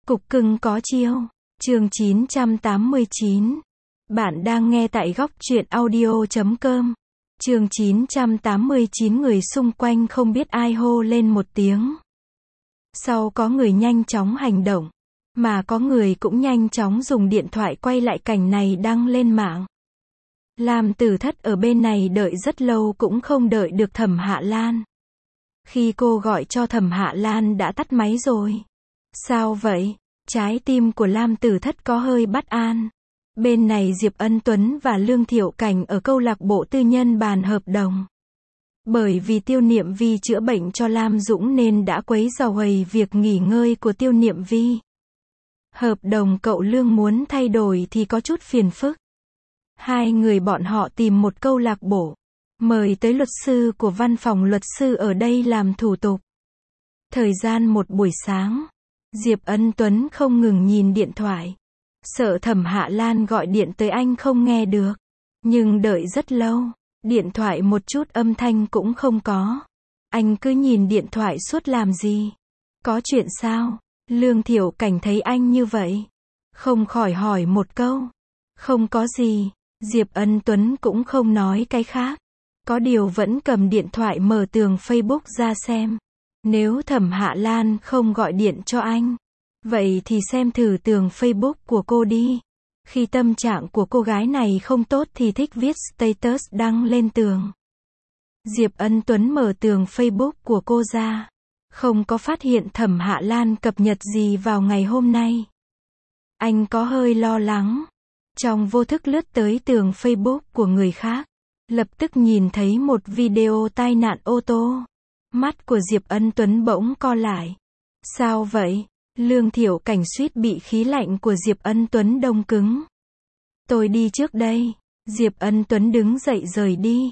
Cục cưng có chiêu. Chương 989. Bạn đang nghe tại góc truyện audio.com. Chương 989. Người xung quanh không biết ai hô lên một tiếng. Sau có người nhanh chóng hành động, mà có người cũng nhanh chóng dùng điện thoại quay lại cảnh này đăng lên mạng. Lam Tử Thất ở bên này đợi rất lâu cũng không đợi được Thẩm Hạ Lan. Khi cô gọi cho Thẩm Hạ Lan đã tắt máy rồi. Sao vậy? Trái tim của Lam Tử Thất có hơi bất an. Bên này Diệp Ân Tuấn và Lương Thiệu Cảnh ở câu lạc bộ tư nhân bàn hợp đồng. Bởi vì Tiêu Niệm Vi chữa bệnh cho Lam Dũng nên đã quấy rầy việc nghỉ ngơi của Tiêu Niệm Vi. Hợp đồng cậu Lương muốn thay đổi thì có chút phiền phức. Hai người bọn họ tìm một câu lạc bộ, mời tới luật sư của văn phòng luật sư ở đây làm thủ tục. Thời gian một buổi sáng, Diệp Ân Tuấn không ngừng nhìn điện thoại. Sợ Thẩm Hạ Lan gọi điện tới anh không nghe được. Nhưng đợi rất lâu, điện thoại một chút âm thanh cũng không có. Anh cứ nhìn điện thoại suốt làm gì? Có chuyện sao? Lương Thiệu Cảnh thấy anh như vậy, không khỏi hỏi một câu. Không có gì. Diệp Ân Tuấn cũng không nói cái khác. Có điều vẫn cầm điện thoại mở tường Facebook ra xem. Nếu Thẩm Hạ Lan không gọi điện cho anh, vậy thì xem thử tường Facebook của cô đi. Khi tâm trạng của cô gái này không tốt thì thích viết status đăng lên tường. Diệp Ân Tuấn mở tường Facebook của cô ra, không có phát hiện Thẩm Hạ Lan cập nhật gì vào ngày hôm nay. Anh có hơi lo lắng. Trong vô thức lướt tới tường Facebook của người khác, lập tức nhìn thấy một video tai nạn ô tô. Mắt của Diệp Ân Tuấn bỗng co lại. Sao vậy? Lương Thiệu Cảnh suýt bị khí lạnh của Diệp Ân Tuấn đông cứng. Tôi đi trước đây. Diệp Ân Tuấn đứng dậy rời đi.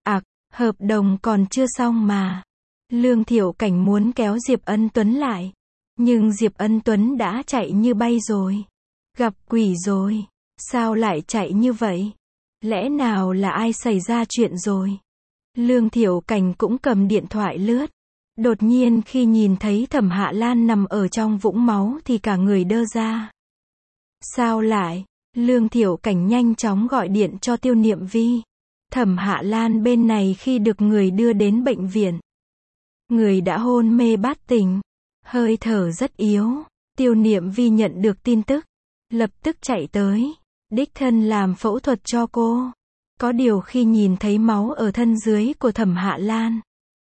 Hợp đồng còn chưa xong mà. Lương Thiệu Cảnh muốn kéo Diệp Ân Tuấn lại. Nhưng Diệp Ân Tuấn đã chạy như bay rồi. Gặp quỷ rồi. Sao lại chạy như vậy? Lẽ nào là ai xảy ra chuyện rồi? Lương Thiệu Cảnh cũng cầm điện thoại lướt. Đột nhiên khi nhìn thấy Thẩm Hạ Lan nằm ở trong vũng máu thì cả người đơ ra. Sao lại? Lương Thiệu Cảnh nhanh chóng gọi điện cho Tiêu Niệm Vi. Thẩm Hạ Lan bên này khi được người đưa đến bệnh viện. Người đã hôn mê bát tỉnh, hơi thở rất yếu. Tiêu Niệm Vi nhận được tin tức, lập tức chạy tới, đích thân làm phẫu thuật cho cô. Có điều khi nhìn thấy máu ở thân dưới của Thẩm Hạ Lan,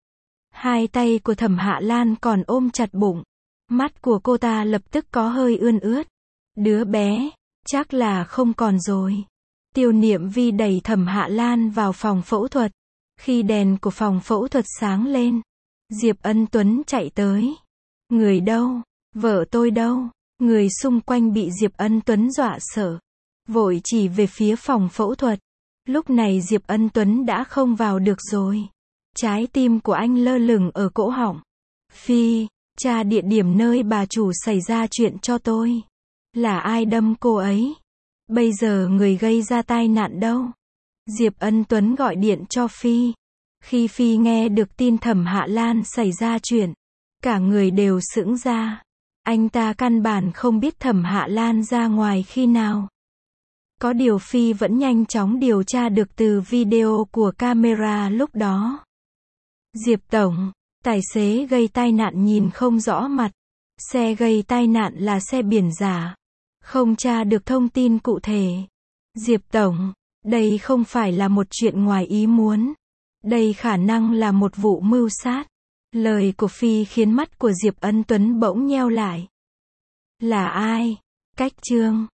hai tay của Thẩm Hạ Lan còn ôm chặt bụng. Mắt của cô ta lập tức có hơi ươn ướt. Đứa bé, chắc là không còn rồi. Tiêu Niệm Vi đẩy Thẩm Hạ Lan vào phòng phẫu thuật. Khi đèn của phòng phẫu thuật sáng lên, Diệp Ân Tuấn chạy tới. Người đâu? Vợ tôi đâu? Người xung quanh bị Diệp Ân Tuấn dọa sợ, vội chỉ về phía phòng phẫu thuật. Lúc này Diệp Ân Tuấn đã không vào được rồi. Trái tim của anh lơ lửng ở cổ họng. Phi, tra địa điểm nơi bà chủ xảy ra chuyện cho tôi. Là ai đâm cô ấy? Bây giờ người gây ra tai nạn đâu? Diệp Ân Tuấn gọi điện cho Phi. Khi Phi nghe được tin Thẩm Hạ Lan xảy ra chuyện, cả người đều sững ra. Anh ta căn bản không biết Thẩm Hạ Lan ra ngoài khi nào. Có điều Phi vẫn nhanh chóng điều tra được từ video của camera lúc đó. Diệp Tổng, tài xế gây tai nạn nhìn không rõ mặt. Xe gây tai nạn là xe biển giả. Không tra được thông tin cụ thể. Diệp Tổng, đây không phải là một chuyện ngoài ý muốn. Đây khả năng là một vụ mưu sát. Lời của Phi khiến mắt của Diệp Ân Tuấn bỗng nheo lại. Là ai? Cách Trương.